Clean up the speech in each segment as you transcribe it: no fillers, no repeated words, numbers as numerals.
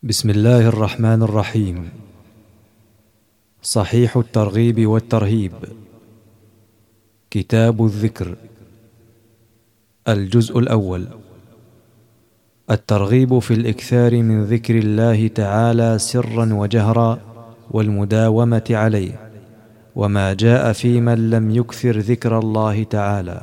بسم الله الرحمن الرحيم. صحيح الترغيب والترهيب، كتاب الذكر، الجزء الأول. الترغيب في الإكثار من ذكر الله تعالى سرا وجهرا والمداومة عليه، وما جاء في من لم يكثر ذكر الله تعالى.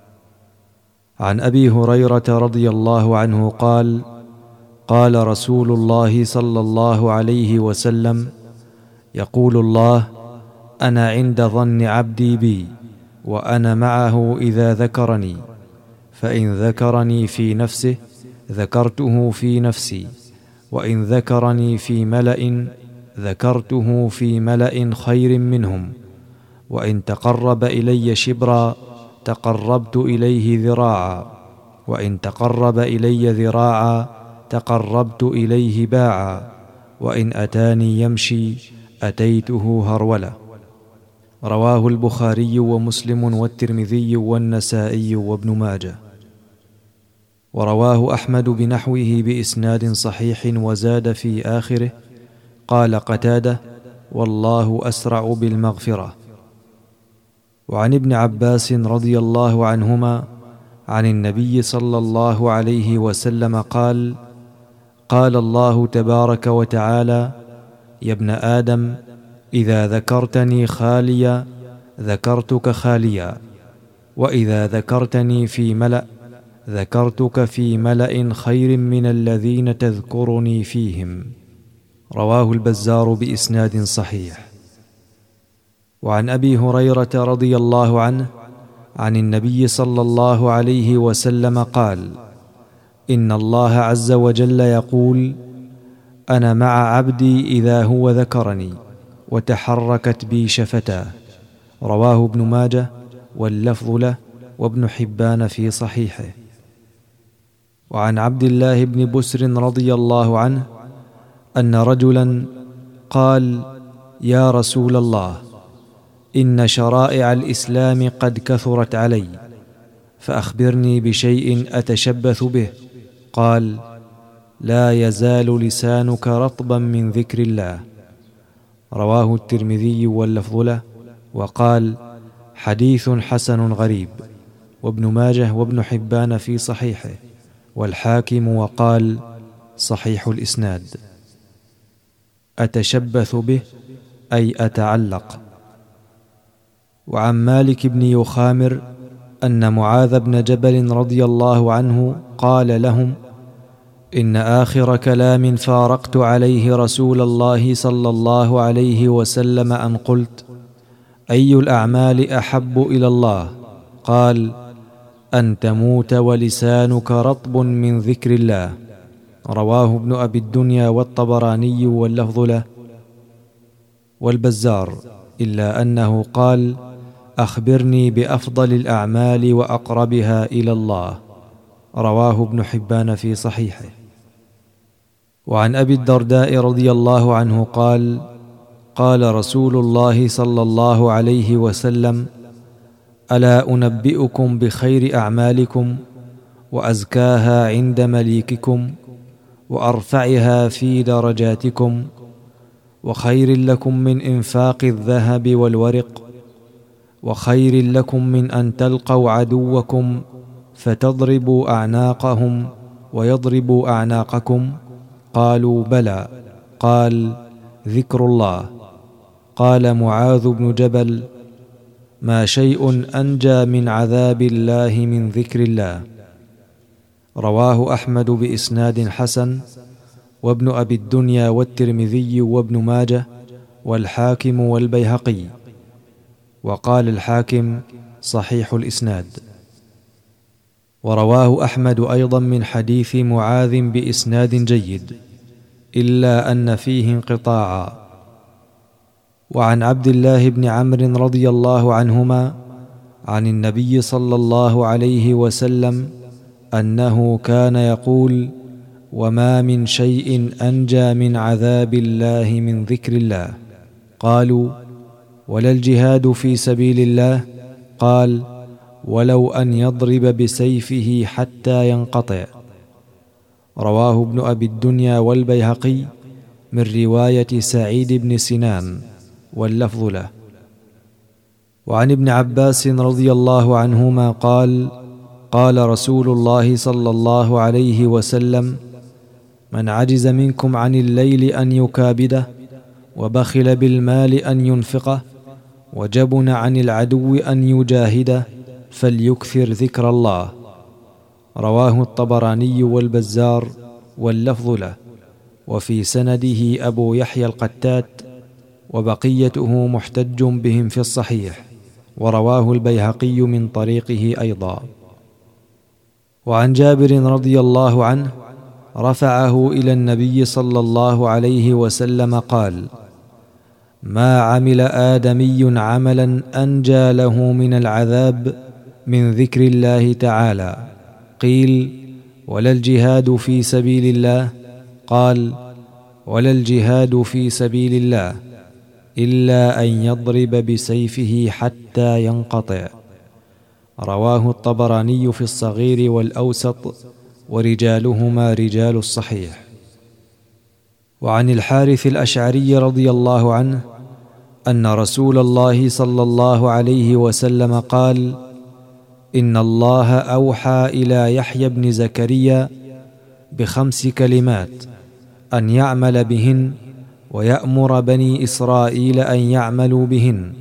عن أبي هريرة رضي الله عنه قال: قال رسول الله صلى الله عليه وسلم: يقول الله: أنا عند ظن عبدي بي، وأنا معه إذا ذكرني، فإن ذكرني في نفسه ذكرته في نفسي، وإن ذكرني في ملأ ذكرته في ملأ خير منهم، وإن تقرب إلي شبرا تقربت إليه ذراعا، وإن تقرب إلي ذراعا تقربت إليه باعا، وإن أتاني يمشي أتيته هرولة. رواه البخاري ومسلم والترمذي والنسائي وابن ماجه. ورواه أحمد بنحوه بإسناد صحيح، وزاد في آخره: قال قتادة: والله أسرع بالمغفرة. وعن ابن عباس رضي الله عنهما عن النبي صلى الله عليه وسلم قال: قال الله تبارك وتعالى: يا ابن آدم، إذا ذكرتني خاليا ذكرتك خاليا، وإذا ذكرتني في ملأ ذكرتك في ملأ خير من الذين تذكرني فيهم. رواه البزار بإسناد صحيح. وعن أبي هريرة رضي الله عنه عن النبي صلى الله عليه وسلم قال: إن الله عز وجل يقول: أنا مع عبدي إذا هو ذكرني وتحركت بي شفتاه. رواه ابن ماجه واللفظ له، وابن حبان في صحيحه. وعن عبد الله بن بسر رضي الله عنه أن رجلا قال: يا رسول الله، إن شرائع الإسلام قد كثرت علي، فأخبرني بشيء أتشبث به. قال: لا يزال لسانك رطبا من ذكر الله. رواه الترمذي واللفظ له، وقال: حديث حسن غريب. وابن ماجه وابن حبان في صحيحه، والحاكم وقال: صحيح الإسناد. أتشبث به أي أتعلق. وعن مالك بن يخامر أن معاذ بن جبل رضي الله عنه قال لهم: إن آخر كلام فارقت عليه رسول الله صلى الله عليه وسلم أن قلت: أي الأعمال أحب إلى الله؟ قال: أن تموت ولسانك رطب من ذكر الله. رواه ابن أبي الدنيا والطبراني واللفظ له والبزار، إلا أنه قال: أخبرني بأفضل الأعمال وأقربها إلى الله. رواه ابن حبان في صحيحه. وعن أبي الدرداء رضي الله عنه قال: قال رسول الله صلى الله عليه وسلم: ألا أنبئكم بخير أعمالكم وأزكاها عند مليككم وأرفعها في درجاتكم وخير لكم من إنفاق الذهب والورق وخير لكم من أن تلقوا عدوكم فتضربوا أعناقهم ويضربوا أعناقكم؟ قالوا: بلى. قال: ذكر الله. قال معاذ بن جبل: ما شيء أنجى من عذاب الله من ذكر الله. رواه أحمد بإسناد حسن، وابن أبي الدنيا والترمذي وابن ماجه والحاكم والبيهقي. وقال الحاكم: صحيح الإسناد. ورواه أحمد أيضا من حديث معاذ بإسناد جيد، إلا أن فيه انقطاعا. وعن عبد الله بن عمرو رضي الله عنهما عن النبي صلى الله عليه وسلم أنه كان يقول: وما من شيء أنجى من عذاب الله من ذكر الله. قالوا: ولا الجهاد في سبيل الله؟ قال: ولو أن يضرب بسيفه حتى ينقطع. رواه ابن أبي الدنيا والبيهقي من رواية سعيد بن سنان واللفظ له. وعن ابن عباس رضي الله عنهما قال: قال رسول الله صلى الله عليه وسلم: من عجز منكم عن الليل أن يكابده، وبخل بالمال أن ينفقه، وجبن عن العدو أن يجاهده، فليكثر ذكر الله. رواه الطبراني والبزار واللفظ له، وفي سنده أبو يحيى القتات، وبقيته محتج بهم في الصحيح، ورواه البيهقي من طريقه أيضا. وعن جابر رضي الله عنه رفعه إلى النبي صلى الله عليه وسلم قال: ما عمل آدمي عملا أنجى له من العذاب من ذكر الله تعالى. قيل: ولا الجهاد في سبيل الله؟ قال: ولا الجهاد في سبيل الله إلا أن يضرب بسيفه حتى ينقطع. رواه الطبراني في الصغير والأوسط، ورجالهما رجال الصحيح. وعن الحارث الأشعري رضي الله عنه أن رسول الله صلى الله عليه وسلم قال: إن الله أوحى إلى يحيى بن زكريا ب5 كلمات أن يعمل بهن، ويأمر بني إسرائيل أن يعملوا بهن،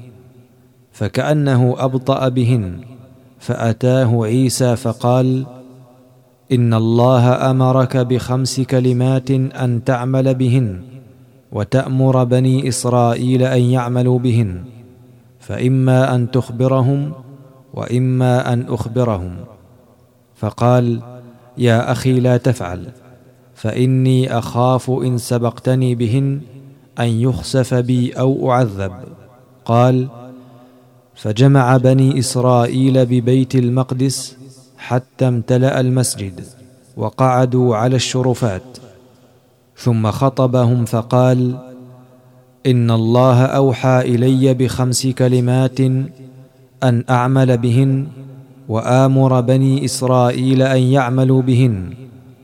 فكأنه أبطأ بهن، فأتاه عيسى فقال: إن الله أمرك ب5 كلمات أن تعمل بهن، وتأمر بني إسرائيل أن يعملوا بهن، فإما أن تخبرهم وإما أن أخبرهم. فقال: يا أخي لا تفعل، فإني أخاف إن سبقتني بهن أن يخسف بي أو أعذب. قال: فجمع بني إسرائيل ببيت المقدس حتى امتلأ المسجد، وقعدوا على الشرفات، ثم خطبهم فقال: إن الله أوحى إلي ب5 كلمات أن أعمل بهن، وآمر بني إسرائيل أن يعملوا بهن.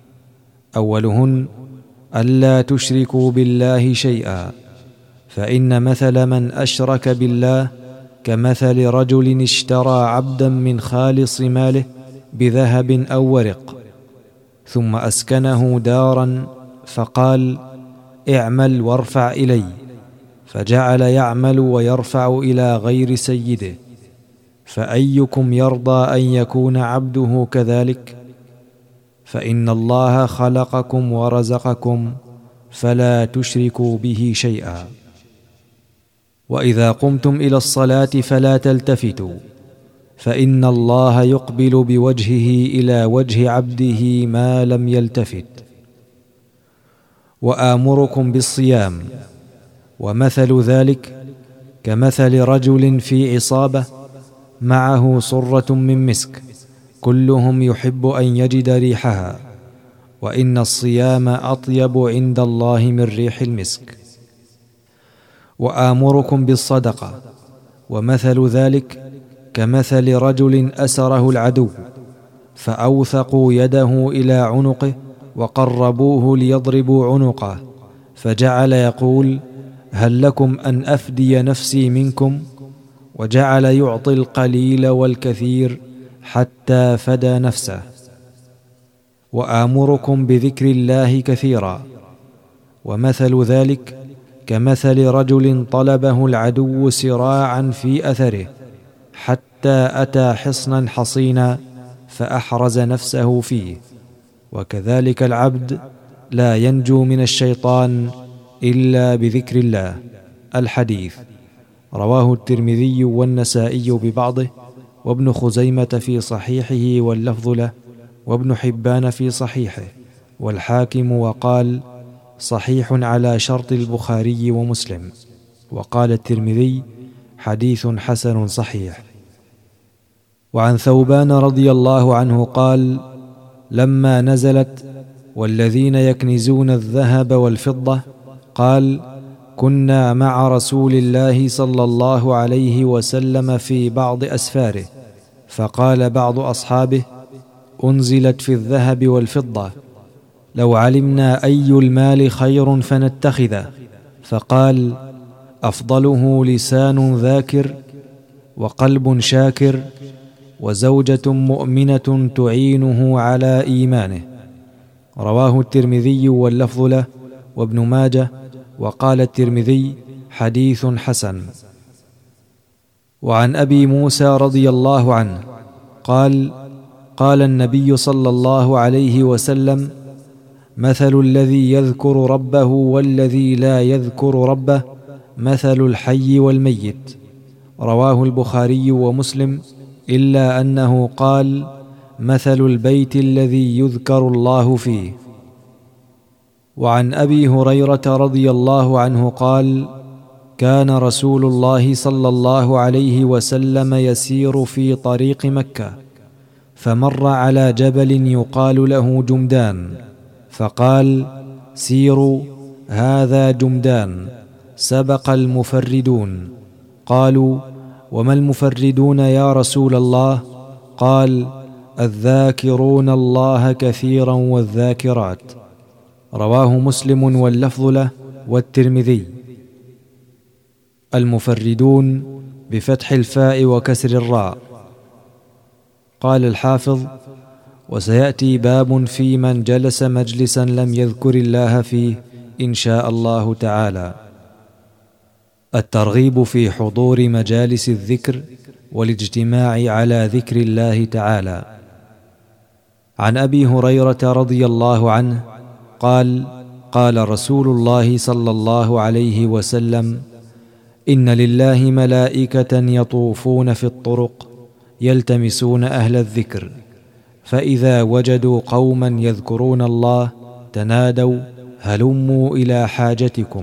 أولهن: ألا تشركوا بالله شيئا، فإن مثل من أشرك بالله كمثل رجل اشترى عبدا من خالص ماله بذهب أو ورق، ثم أسكنه دارا، فقال: اعمل وارفع إلي، فجعل يعمل ويرفع إلى غير سيده. فأيكم يرضى أن يكون عبده كذلك؟ فإن الله خلقكم ورزقكم، فلا تشركوا به شيئا. وإذا قمتم إلى الصلاة فلا تلتفتوا، فإن الله يقبل بوجهه إلى وجه عبده ما لم يلتفت. وآمركم بالصيام، ومثل ذلك كمثل رجل في عصابة معه صرة من مسك، كلهم يحب أن يجد ريحها، وإن الصيام أطيب عند الله من ريح المسك. وآمركم بالصدقة، ومثل ذلك كمثل رجل أسره العدو، فأوثقوا يده إلى عنقه وقربوه ليضربوا عنقه، فجعل يقول: هل لكم أن أفدي نفسي منكم؟ وجعل يعطي القليل والكثير حتى فدى نفسه. وآمركم بذكر الله كثيرا، ومثل ذلك كمثل رجل طلبه العدو سراعا في أثره، حتى أتى حصنا حصينا فأحرز نفسه فيه. وكذلك العبد لا ينجو من الشيطان إلا بذكر الله. الحديث رواه الترمذي والنسائي ببعضه، وابن خزيمة في صحيحه واللفظ له، وابن حبان في صحيحه، والحاكم وقال: صحيح على شرط البخاري ومسلم. وقال الترمذي: حديث حسن صحيح. وعن ثوبان رضي الله عنه قال: لما نزلت: والذين يكنزون الذهب والفضة، قال: كنا مع رسول الله صلى الله عليه وسلم في بعض أسفاره، فقال بعض أصحابه: أنزلت في الذهب والفضة، لو علمنا أي المال خير فنتخذه، فقال: أفضله لسان ذاكر، وقلب شاكر، وزوجة مؤمنة تعينه على إيمانه. رواه الترمذي واللفظ له وابن ماجه، وقال الترمذي: حديث حسن. وعن أبي موسى رضي الله عنه قال: قال النبي صلى الله عليه وسلم: مثل الذي يذكر ربه والذي لا يذكر ربه مثل الحي والميت. رواه البخاري ومسلم، إلا أنه قال: مثل البيت الذي يذكر الله فيه. وعن أبي هريرة رضي الله عنه قال: كان رسول الله صلى الله عليه وسلم يسير في طريق مكة، فمر على جبل يقال له جمدان، فقال: سيروا، هذا جمدان، سبق المفردون. قالوا: وما المفردون يا رسول الله؟ قال: الذاكرون الله كثيرا والذاكرات. رواه مسلم واللفظ له والترمذي. المفردون بفتح الفاء وكسر الراء. قال الحافظ: وسيأتي باب في من جلس مجلسا لم يذكر الله فيه إن شاء الله تعالى. الترغيب في حضور مجالس الذكر والاجتماع على ذكر الله تعالى. عن أبي هريرة رضي الله عنه قال: قال رسول الله صلى الله عليه وسلم: إن لله ملائكة يطوفون في الطرق يلتمسون أهل الذكر، فإذا وجدوا قوما يذكرون الله تنادوا: هلموا إلى حاجتكم،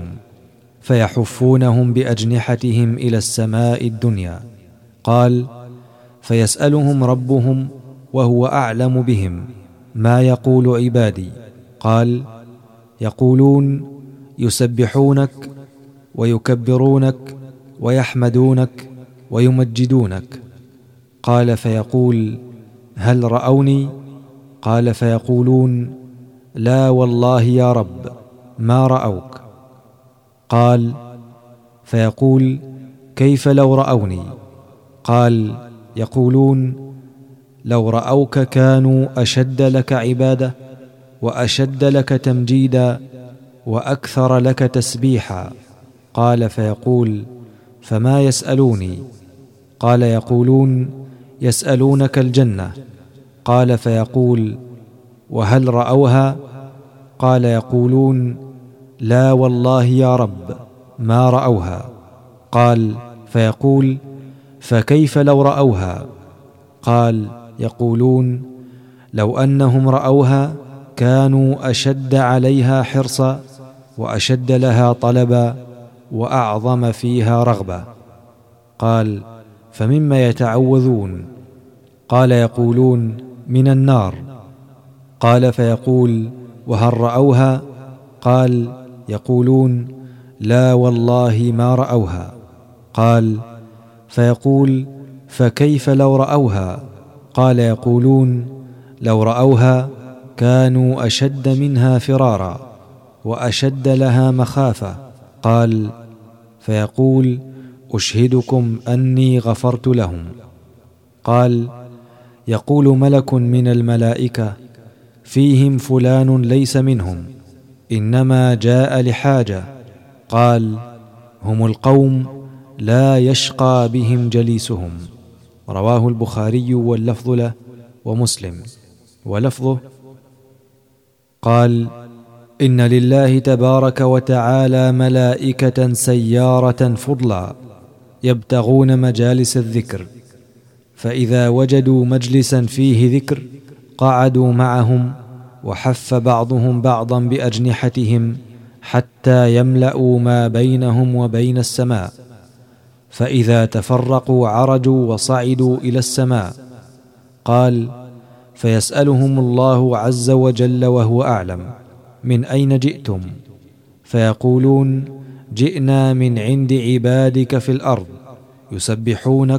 فيحفونهم بأجنحتهم إلى السماء الدنيا. قال: فيسألهم ربهم وهو أعلم بهم: ما يقول عبادي؟ قال: يقولون: يسبحونك ويكبرونك ويحمدونك ويمجدونك. قال: فيقول: هل رأوني؟ قال: فيقولون: لا والله يا رب ما رأوك. قال: فيقول: كيف لو رأوني؟ قال: يقولون: لو رأوك كانوا أشد لك عبادة، وأشد لك تمجيدا، وأكثر لك تسبيحا. قال: فيقول: فما يسألوني؟ قال: يقولون: يسألونك الجنة. قال: فيقول: وهل رأوها؟ قال: يقولون: لا والله يا رب ما رأوها. قال: فيقول: فكيف لو رأوها؟ قال: يقولون: لو أنهم رأوها كانوا أشد عليها حرصا، وأشد لها طلبا، وأعظم فيها رغبة. قال: فمما يتعوذون؟ قال: يقولون: من النار. قال: فيقول: وهل رأوها؟ قال: يقولون: لا والله ما رأوها. قال: فيقول: فكيف لو رأوها؟ قال: يقولون: لو رأوها كانوا أشد منها فرارا، وأشد لها مخافة. قال: فيقول: أشهدكم أني غفرت لهم. قال: يقول ملك من الملائكة: فيهم فلان ليس منهم، إنما جاء لحاجة. قال: هم القوم لا يشقى بهم جليسهم. رواه البخاري واللفظ له ومسلم. ولفظه: قال: إن لله تبارك وتعالى ملائكة سيارة فضلا يبتغون مجالس الذكر، فإذا وجدوا مجلسا فيه ذكر قعدوا معهم، وحف بعضهم بعضا بأجنحتهم حتى يملأوا ما بينهم وبين السماء، فإذا تفرقوا عرجوا وصعدوا إلى السماء. قال: فيسألهم الله عز وجل وهو أعلم: من أين جئتم؟ فيقولون: جئنا من عند عبادك في الأرض يسبحونك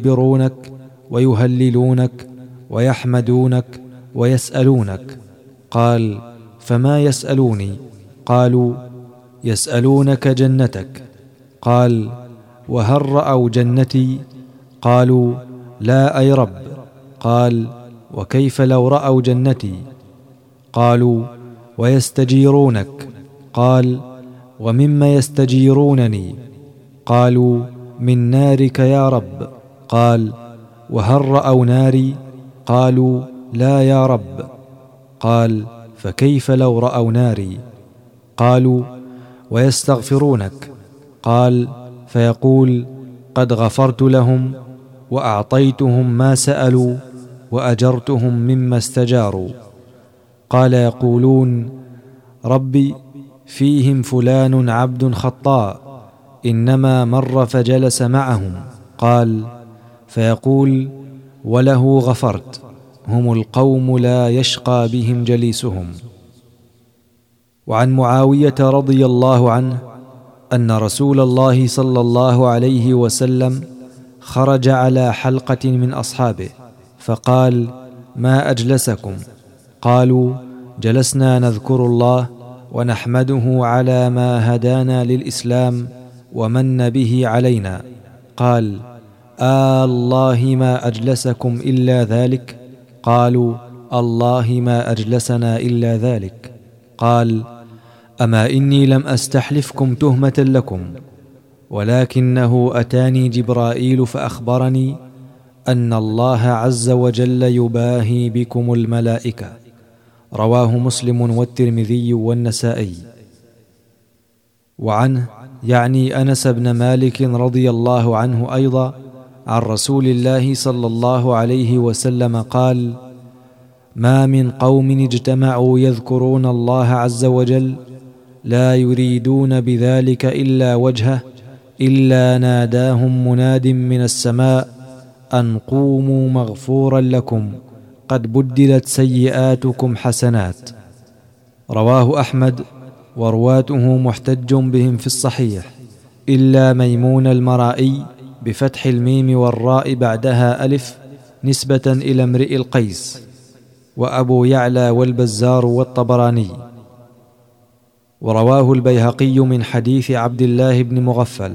ويكبرونك ويهللونك ويحمدونك ويسألونك. قال: فما يسألوني؟ قالوا: يسألونك جنتك. قال: وهل رأوا جنتي؟ قالوا: لا أي رب. قال: وكيف لو رأوا جنتي؟ قالوا: ويستجيرونك. قال: ومما يستجيرونني؟ قالوا: من نارك يا رب. قال: وهل رأوا ناري؟ قالوا: لا يا رب. قال: فكيف لو رأوا ناري؟ قالوا: ويستغفرونك. قال: فيقول: قد غفرت لهم وأعطيتهم ما سألوا وأجرتهم مما استجاروا. قال: يقولون: ربي، فيهم فلان عبد خطاء إنما مر فجلس معهم. قال: فيقول: وله غفرت، هم القوم لا يشقى بهم جليسهم. وعن معاوية رضي الله عنه أن رسول الله صلى الله عليه وسلم خرج على حلقة من أصحابه فقال: ما أجلسكم؟ قالوا: جلسنا نذكر الله ونحمده على ما هدانا للإسلام ومن به علينا. قال: الله ما أجلسكم إلا ذلك؟ قالوا: الله ما أجلسنا إلا ذلك. قال: أما إني لم أستحلفكم تهمة لكم، ولكنه أتاني جبرائيل فأخبرني أن الله عز وجل يباهي بكم الملائكة. رواه مسلم والترمذي والنسائي. وعنه يعني أنس بن مالك رضي الله عنه أيضا عن رسول الله صلى الله عليه وسلم قال: ما من قوم اجتمعوا يذكرون الله عز وجل لا يريدون بذلك إلا وجهه إلا ناداهم مناد من السماء أن قوموا مغفورا لكم قد بدلت سيئاتكم حسنات. رواه أحمد، ورواته محتج بهم في الصحيح إلا ميمون المرائي بفتح الميم والراء بعدها ألف نسبة إلى امرئ القيس، وأبو يعلى والبزار والطبراني. ورواه البيهقي من حديث عبد الله بن مغفل.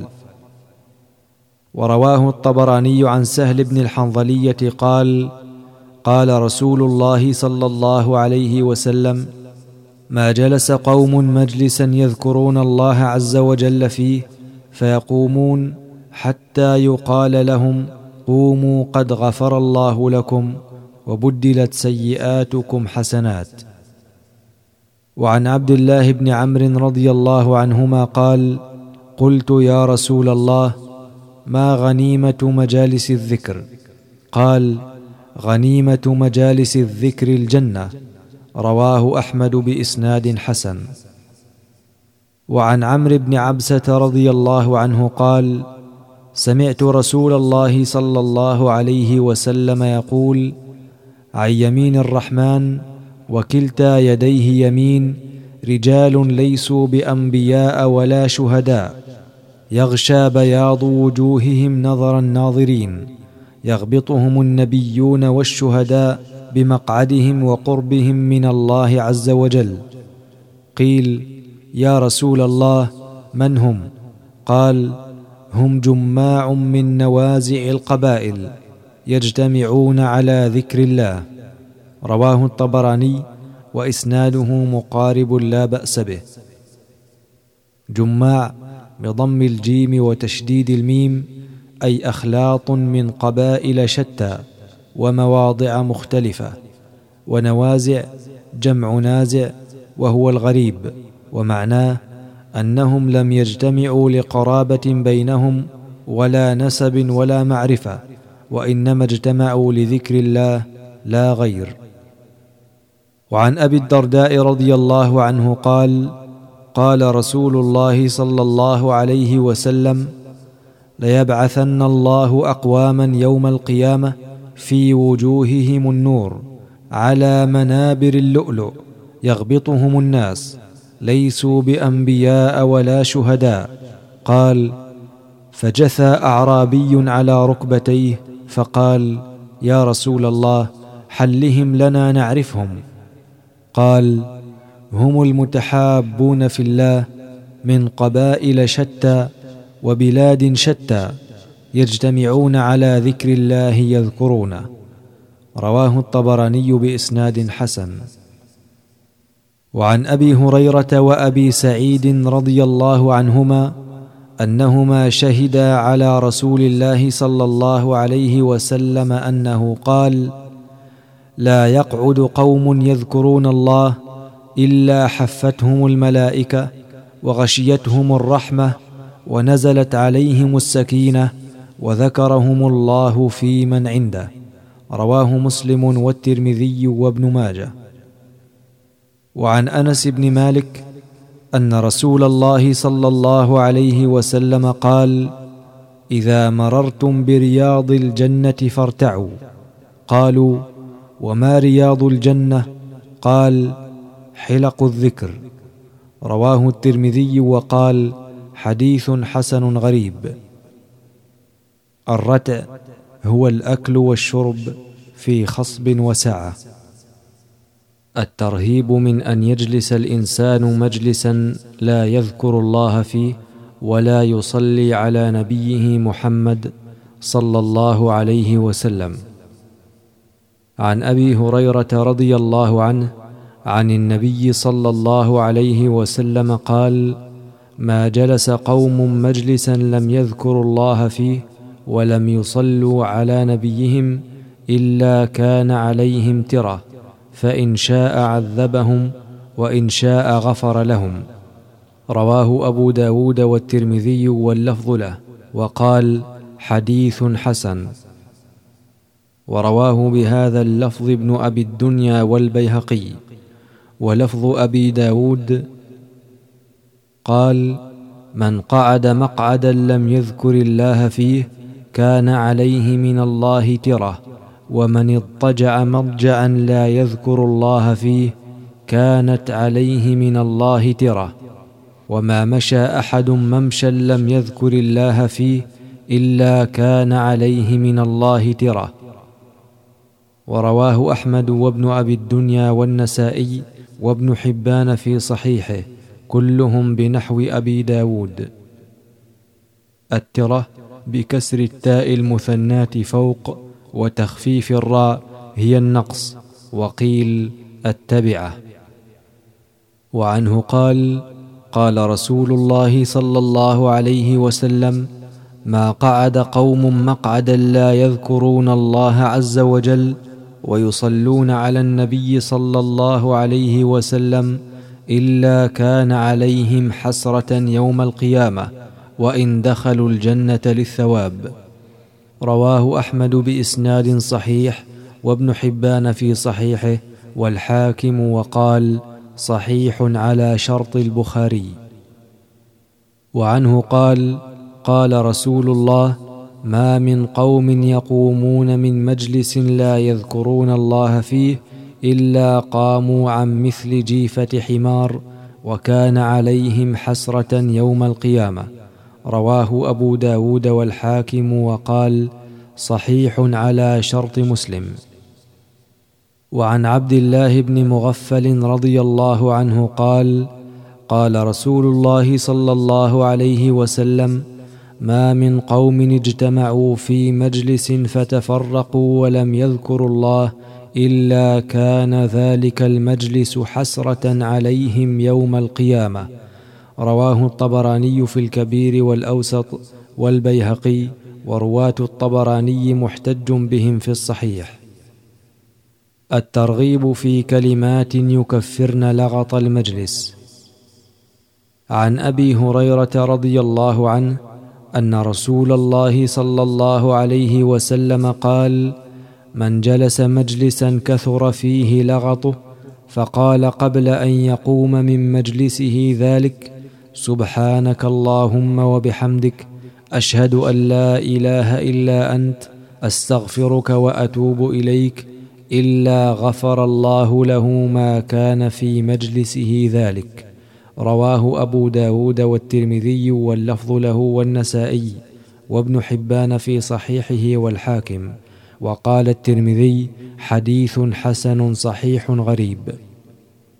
ورواه الطبراني عن سهل بن الحنظلية قال: قال رسول الله صلى الله عليه وسلم: ما جلس قوم مجلسا يذكرون الله عز وجل فيه فيقومون حتى يقال لهم: قوموا قد غفر الله لكم وبدلت سيئاتكم حسنات. وعن عبد الله بن عمرو رضي الله عنهما قال: قلت يا رسول الله، ما غنيمة مجالس الذكر؟ قال: غنيمة مجالس الذكر الجنة. رواه أحمد بإسناد حسن. وعن عمرو بن عبسة رضي الله عنه قال: سمعت رسول الله صلى الله عليه وسلم يقول: عن يمين الرحمن وكلتا يديه يمين رجال ليسوا بأنبياء ولا شهداء، يغشى بياض وجوههم نظر الناظرين، يغبطهم النبيون والشهداء بمقعدهم وقربهم من الله عز وجل. قيل: يا رسول الله، من هم؟ قال: هم جماع من نوازع القبائل يجتمعون على ذكر الله. رواه الطبراني وإسناده مقارب لا بأس به. جماع بضم الجيم وتشديد الميم أي أخلاط من قبائل شتى ومواضع مختلفة. ونوازع جمع نازع وهو الغريب، ومعناه أنهم لم يجتمعوا لقرابة بينهم ولا نسب ولا معرفة، وإنما اجتمعوا لذكر الله لا غير. وعن أبي الدرداء رضي الله عنه قال: قال رسول الله صلى الله عليه وسلم: ليبعثن الله أقواما يوم القيامة في وجوههم النور على منابر اللؤلؤ يغبطهم الناس، ليسوا بأنبياء ولا شهداء. قال: فجثى أعرابي على ركبتيه فقال: يا رسول الله، حلهم لنا نعرفهم. قال: هم المتحابون في الله من قبائل شتى وبلاد شتى يجتمعون على ذكر الله يذكرونه. رواه الطبراني بإسناد حسن. وعن أبي هريرة وأبي سعيد رضي الله عنهما أنهما شهدا على رسول الله صلى الله عليه وسلم أنه قال: لا يقعد قوم يذكرون الله إلا حفتهم الملائكة وغشيتهم الرحمة ونزلت عليهم السكينة وذكرهم الله في من عنده. رواه مسلم والترمذي وابن ماجه. وعن أنس بن مالك أن رسول الله صلى الله عليه وسلم قال: إذا مررتم برياض الجنة فارتعوا. قالوا: وما رياض الجنة؟ قال: حلق الذكر. رواه الترمذي وقال: حديث حسن غريب. الرتع هو الأكل والشرب في خصب وسعة. الترهيب من أن يجلس الإنسان مجلسا لا يذكر الله فيه ولا يصلي على نبيه محمد صلى الله عليه وسلم. عن أبي هريرة رضي الله عنه عن النبي صلى الله عليه وسلم قال: ما جلس قوم مجلسا لم يذكروا الله فيه ولم يصلوا على نبيهم إلا كان عليهم ترة، فإن شاء عذبهم وإن شاء غفر لهم. رواه أبو داود والترمذي واللفظ له، وقال: حديث حسن. ورواه بهذا اللفظ ابن أبي الدنيا والبيهقي. ولفظ أبي داود قال: من قعد مقعدا لم يذكر الله فيه كان عليه من الله ترة، ومن اضطجع مضجعا لا يذكر الله فيه كانت عليه من الله ترة، وما مشى أحد ممشى لم يذكر الله فيه إلا كان عليه من الله ترة. ورواه أحمد وابن أبي الدنيا والنسائي وابن حبان في صحيحه، كلهم بنحو أبي داود. الترة بكسر التاء المثنات فوق وتخفيف الراء هي النقص، وقيل التبعة. وعنه قال: قال رسول الله صلى الله عليه وسلم: ما قعد قوم مقعدا لا يذكرون الله عز وجل ويصلون على النبي صلى الله عليه وسلم إلا كان عليهم حسرة يوم القيامة، وإن دخلوا الجنة للثواب. رواه أحمد بإسناد صحيح، وابن حبان في صحيحه، والحاكم وقال: صحيح على شرط البخاري. وعنه قال: قال رسول الله: ما من قوم يقومون من مجلس لا يذكرون الله فيه إلا قاموا عن مثل جيفة حمار، وكان عليهم حسرة يوم القيامة. رواه أبو داود والحاكم وقال: صحيح على شرط مسلم. وعن عبد الله بن مغفل رضي الله عنه قال: قال رسول الله صلى الله عليه وسلم: ما من قوم اجتمعوا في مجلس فتفرقوا ولم يذكروا الله إلا كان ذلك المجلس حسرة عليهم يوم القيامة. رواه الطبراني في الكبير والأوسط والبيهقي، ورواة الطبراني محتج بهم في الصحيح. الترغيب في كلمات يكفرن لغط المجلس. عن أبي هريرة رضي الله عنه أن رسول الله صلى الله عليه وسلم قال: من جلس مجلسا كثر فيه لغطه فقال قبل أن يقوم من مجلسه ذلك: سبحانك اللهم وبحمدك، أشهد أن لا إله إلا أنت، أستغفرك وأتوب إليك، إلا غفر الله له ما كان في مجلسه ذلك. رواه أبو داود والترمذي واللفظ له والنسائي وابن حبان في صحيحه والحاكم. وقال الترمذي: حديث حسن صحيح غريب.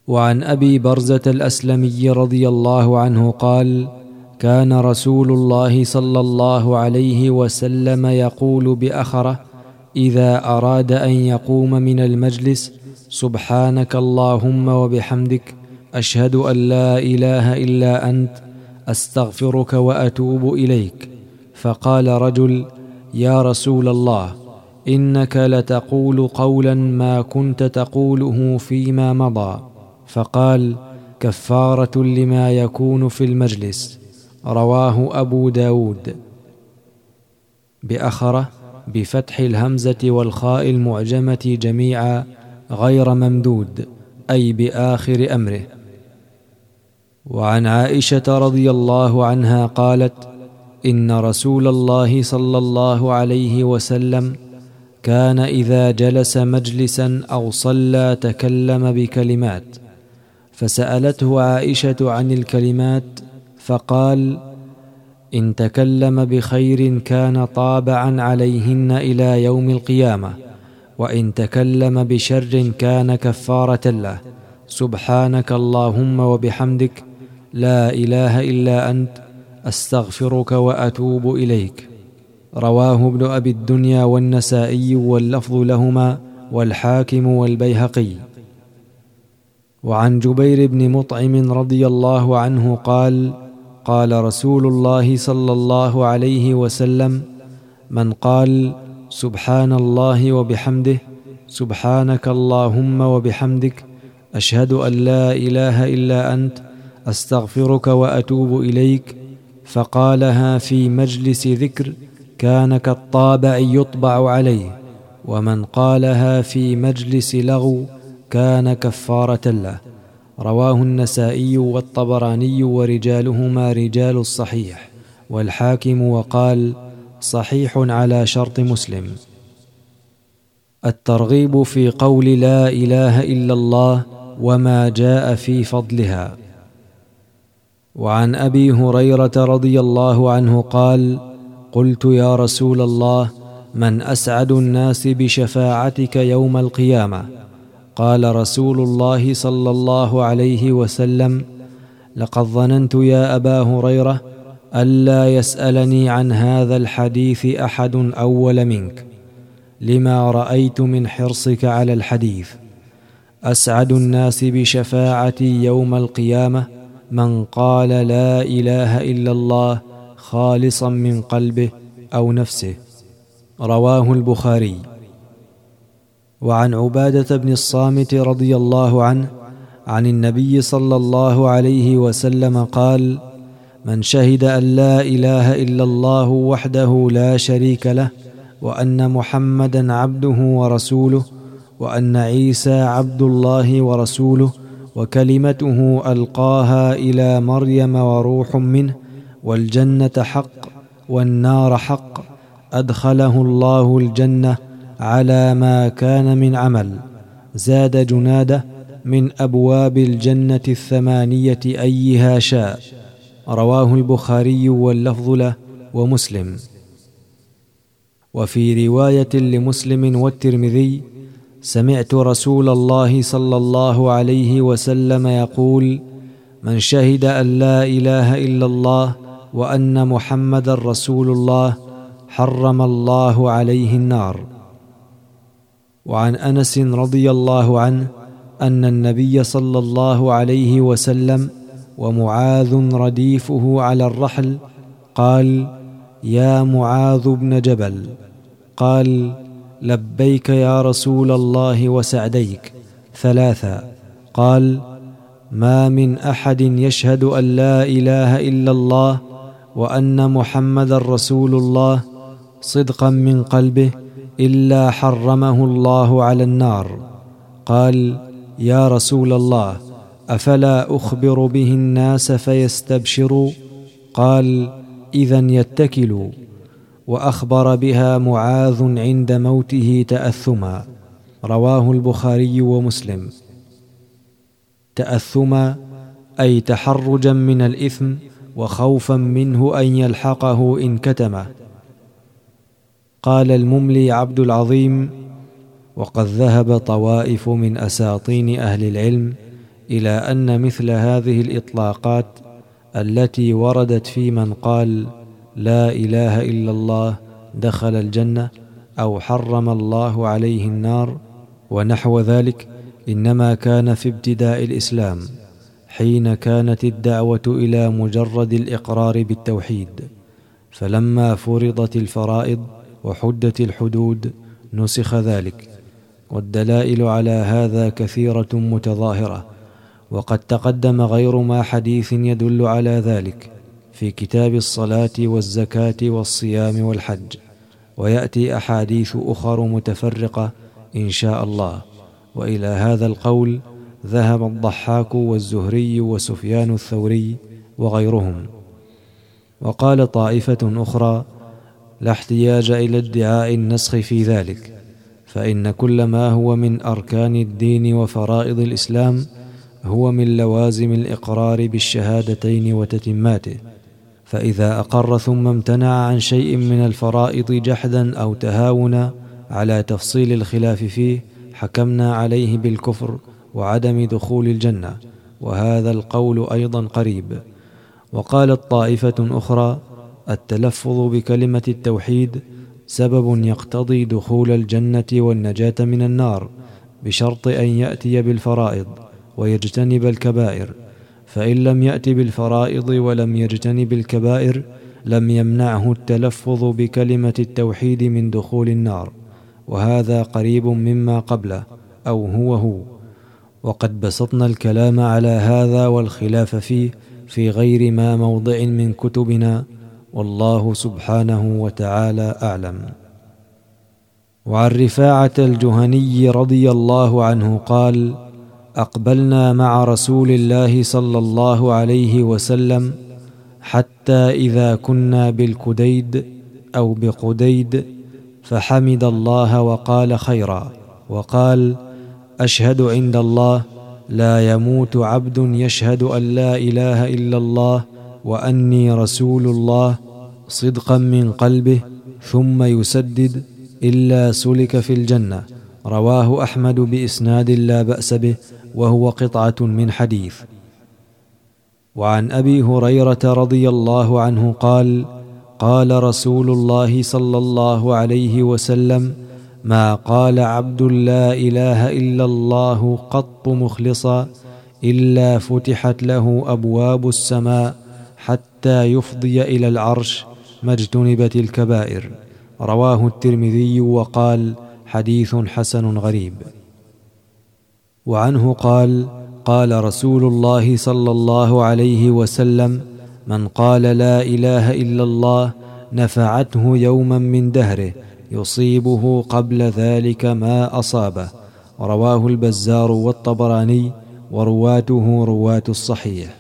وعن أبي برزة الأسلمي رضي الله عنه قال: كان رسول الله صلى الله عليه وسلم يقول بأخره إذا أراد أن يقوم من المجلس: سبحانك اللهم وبحمدك، أشهد أن لا إله إلا أنت، أستغفرك وأتوب إليك. فقال رجل: يا رسول الله، إنك لتقول قولا ما كنت تقوله فيما مضى. فقال: كفارة لما يكون في المجلس. رواه أبو داود. بأخره بفتح الهمزة والخاء المعجمة جميعا غير ممدود، أي بآخر أمره. وعن عائشة رضي الله عنها قالت: إن رسول الله صلى الله عليه وسلم كان إذا جلس مجلسا أو صلى تكلم بكلمات، فسألته عائشة عن الكلمات فقال: إن تكلم بخير كان طابعا عليهن إلى يوم القيامة، وإن تكلم بشر كان كفارة له. سبحانك اللهم وبحمدك، لا إله إلا أنت، أستغفرك وأتوب إليك. رواه ابن أبي الدنيا والنسائي واللفظ لهما والحاكم والبيهقي. وعن جبير بن مطعم رضي الله عنه قال: قال رسول الله صلى الله عليه وسلم: من قال سبحان الله وبحمده، سبحانك اللهم وبحمدك، أشهد أن لا إله إلا أنت، أستغفرك وأتوب إليك، فقالها في مجلس ذكر كان كالطابع يطبع عليه، ومن قالها في مجلس لغو كان كفارة له. رواه النسائي والطبراني ورجالهما رجال الصحيح، والحاكم وقال: صحيح على شرط مسلم. الترغيب في قول لا إله إلا الله وما جاء في فضلها. وعن أبي هريرة رضي الله عنه قال: قلت يا رسول الله، من أسعد الناس بشفاعتك يوم القيامة؟ قال رسول الله صلى الله عليه وسلم: لقد ظننت يا أبا هريرة ألا يسألني عن هذا الحديث أحد أول منك، لما رأيت من حرصك على الحديث. أسعد الناس بشفاعتي يوم القيامة من قال لا إله إلا الله خالصا من قلبه أو نفسه. رواه البخاري. وعن عبادة بن الصامت رضي الله عنه عن النبي صلى الله عليه وسلم قال: من شهد أن لا إله إلا الله وحده لا شريك له، وأن محمدا عبده ورسوله، وأن عيسى عبد الله ورسوله، وكلمته ألقاها إلى مريم وروح منه، والجنة حق والنار حق، أدخله الله الجنة على ما كان من عمل. زاد جناده: من أبواب الجنة 8 أيها شاء. رواه البخاري واللفظ له ومسلم. وفي رواية لمسلم والترمذي: سمعت رسول الله صلى الله عليه وسلم يقول: من شهد أن لا إله إلا الله وأن محمدا رسول الله حرم الله عليه النار. وعن أنس رضي الله عنه أن النبي صلى الله عليه وسلم ومعاذ رديفه على الرحل قال: يا معاذ بن جبل. قال: لبيك يا رسول الله وسعديك 3. قال: ما من أحد يشهد أن لا إله إلا الله وأن محمدا رسول الله صدقا من قلبه إلا حرمه الله على النار. قال: يا رسول الله، أفلا أخبر به الناس فيستبشروا؟ قال: إذن يتكلوا. وأخبر بها معاذ عند موته تأثما. رواه البخاري ومسلم. تأثما أي تحرجا من الإثم وخوفا منه أن يلحقه إن كتمه. قال المملي عبد العظيم: وقد ذهب طوائف من أساطين أهل العلم إلى أن مثل هذه الإطلاقات التي وردت في من قال لا إله إلا الله دخل الجنة أو حرم الله عليه النار ونحو ذلك إنما كان في ابتداء الإسلام، حين كانت الدعوة إلى مجرد الإقرار بالتوحيد، فلما فرضت الفرائض وحدت الحدود نسخ ذلك. والدلائل على هذا كثيرة متظاهرة، وقد تقدم غير ما حديث يدل على ذلك في كتاب الصلاة والزكاة والصيام والحج، ويأتي أحاديث أخر متفرقة إن شاء الله. وإلى هذا القول ذهب الضحاك والزهري وسفيان الثوري وغيرهم. وقال طائفة أخرى: لا احتياج إلى ادعاء النسخ في ذلك، فإن كل ما هو من أركان الدين وفرائض الإسلام هو من لوازم الإقرار بالشهادتين وتتماته، فإذا أقر ثم امتنع عن شيء من الفرائض جحدا أو تهاونا على تفصيل الخلاف فيه حكمنا عليه بالكفر وعدم دخول الجنة، وهذا القول أيضا قريب. وقالت طائفة أخرى: التلفظ بكلمة التوحيد سبب يقتضي دخول الجنة والنجاة من النار، بشرط أن يأتي بالفرائض ويجتنب الكبائر، فإن لم يأت بالفرائض ولم يجتنب الكبائر لم يمنعه التلفظ بكلمة التوحيد من دخول النار، وهذا قريب مما قبله أو هو. وقد بسطنا الكلام على هذا والخلاف فيه في غير ما موضع من كتبنا، والله سبحانه وتعالى أعلم. وعن رفاعة الجهني رضي الله عنه قال: أقبلنا مع رسول الله صلى الله عليه وسلم حتى إذا كنا بالكديد أو بقديد فحمد الله وقال خيرا، وقال: أشهد عند الله لا يموت عبد يشهد أن لا إله إلا الله وأني رسول الله صدقا من قلبه ثم يسدد إلا سلك في الجنة. رواه أحمد بإسناد لا بأس به، وهو قطعة من حديث. وعن أبي هريرة رضي الله عنه قال: قال رسول الله صلى الله عليه وسلم: ما قال عبد لا إله إلا الله قط مخلصا إلا فتحت له أبواب السماء حتى يفضي إلى العرش ما اجتنبت الكبائر. رواه الترمذي وقال: حديث حسن غريب. وعنه قال: قال رسول الله صلى الله عليه وسلم: من قال لا إله إلا الله نفعته يوما من دهره يصيبه قبل ذلك ما أصابه. رواه البزار والطبراني، ورواته رواة الصحيح.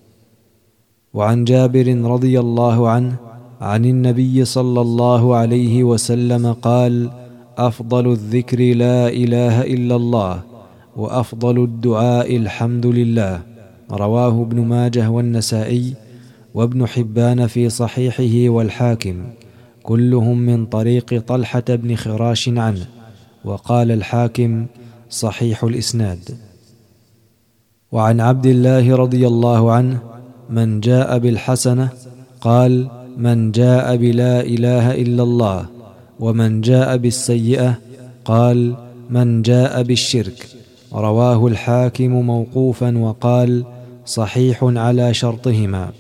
وعن جابر رضي الله عنه عن النبي صلى الله عليه وسلم قال: أفضل الذكر لا إله إلا الله، وأفضل الدعاء الحمد لله. رواه ابن ماجه والنسائي وابن حبان في صحيحه والحاكم، كلهم من طريق طلحة بن خراش عنه، وقال الحاكم: صحيح الإسناد. وعن عبد الله رضي الله عنه: من جاء بالحسنة قال: من جاء بلا إله إلا الله. ومن جاء بالسيئة قال: من جاء بالشرك. رواه الحاكم موقوفا وقال: صحيح على شرطهما.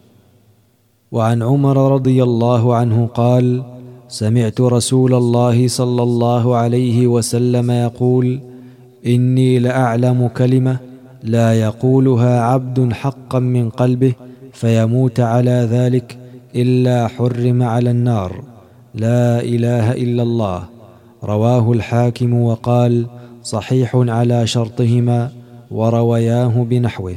وعن عمر رضي الله عنه قال: سمعت رسول الله صلى الله عليه وسلم يقول: إني لأعلم كلمة لا يقولها عبد حقا من قلبه فيموت على ذلك إلا حرم على النار: لا إله إلا الله. رواه الحاكم وقال: صحيح على شرطهما، وروياه بنحوه.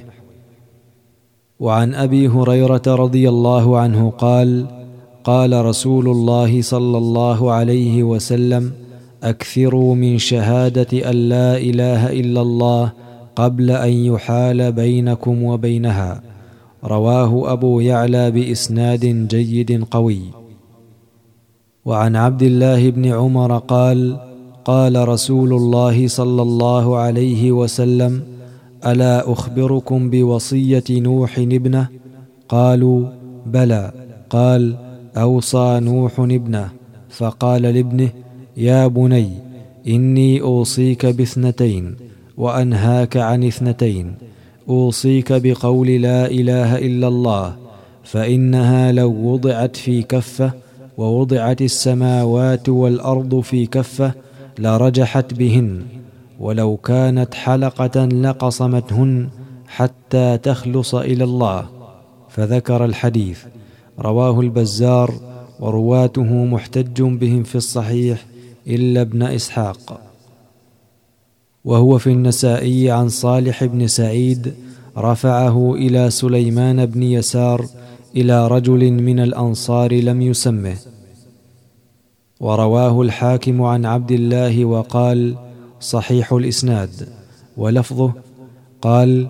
وعن أبي هريرة رضي الله عنه قال: قال رسول الله صلى الله عليه وسلم: أكثروا من شهادة أن لا إله إلا الله قبل أن يحال بينكم وبينها. رواه أبو يعلى بإسناد جيد قوي. وعن عبد الله بن عمر قال: قال رسول الله صلى الله عليه وسلم: ألا أخبركم بوصية نوح ابنه؟ قالوا بلى. قال أوصى نوح ابنه فقال لابنه يا بني إني أوصيك باثنتين وأنهاك عن اثنتين، أوصيك بقول لا إله إلا الله، فإنها لو وضعت في كفة ووضعت السماوات والأرض في كفة لرجحت بهن، ولو كانت حلقة لقصمتهن حتى تخلص إلى الله. فذكر الحديث. رواه البزار ورواته محتج بهم في الصحيح إلا ابن إسحاق. وهو في النسائي عن صالح بن سعيد رفعه إلى سليمان بن يسار إلى رجل من الأنصار لم يسمه. ورواه الحاكم عن عبد الله وقال صحيح الإسناد، ولفظه قال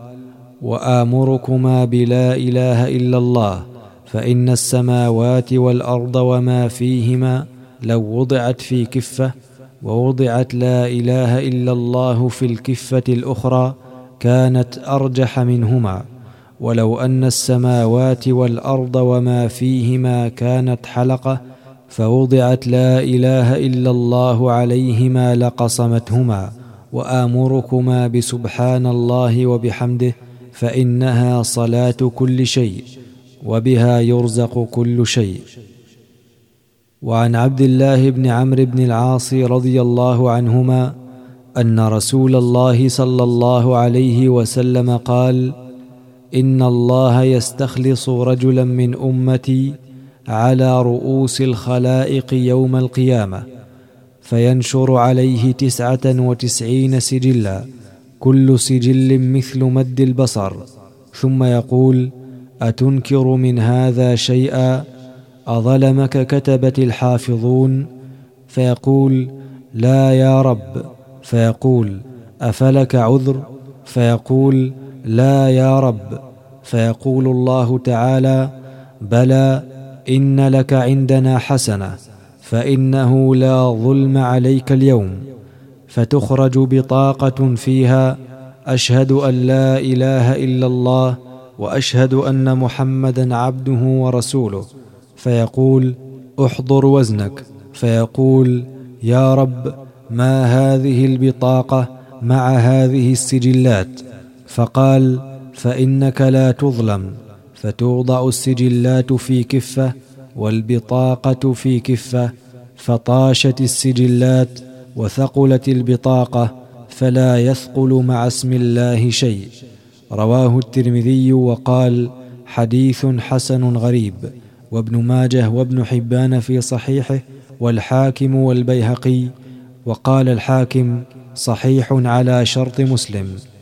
وآمركما بلا إله إلا الله، فإن السماوات والأرض وما فيهما لو وضعت في كفة ووضعت لا إله إلا الله في الكفة الأخرى كانت أرجح منهما، ولو أن السماوات والأرض وما فيهما كانت حلقة فوضعت لا إله إلا الله عليهما لقصمتهما. وآمركما بسبحان الله وبحمده، فإنها صلاة كل شيء وبها يرزق كل شيء. وعن عبد الله بن عمرو بن العاص رضي الله عنهما أن رسول الله صلى الله عليه وسلم قال إن الله يستخلص رجلا من أمتي على رؤوس الخلائق يوم القيامة، فينشر عليه 99 سجلا، كل سجل مثل مد البصر، ثم يقول أتنكر من هذا شيئا؟ أظلمك كتبة الحافظون؟ فيقول لا يا رب. فيقول أفلك عذر؟ فيقول لا يا رب. فيقول الله تعالى بلى، إن لك عندنا حسنة، فإنه لا ظلم عليك اليوم. فتخرج بطاقة فيها أشهد أن لا إله إلا الله وأشهد أن محمدا عبده ورسوله، فيقول احضر وزنك، فيقول يا رب ما هذه البطاقة مع هذه السجلات؟ فقال فإنك لا تظلم. فتوضع السجلات في كفة والبطاقة في كفة، فطاشت السجلات وثقلت البطاقة، فلا يثقل مع اسم الله شيء. رواه الترمذي وقال حديث حسن غريب، وابن ماجه وابن حبان في صحيحه، والحاكم والبيهقي، وقال الحاكم صحيح على شرط مسلم.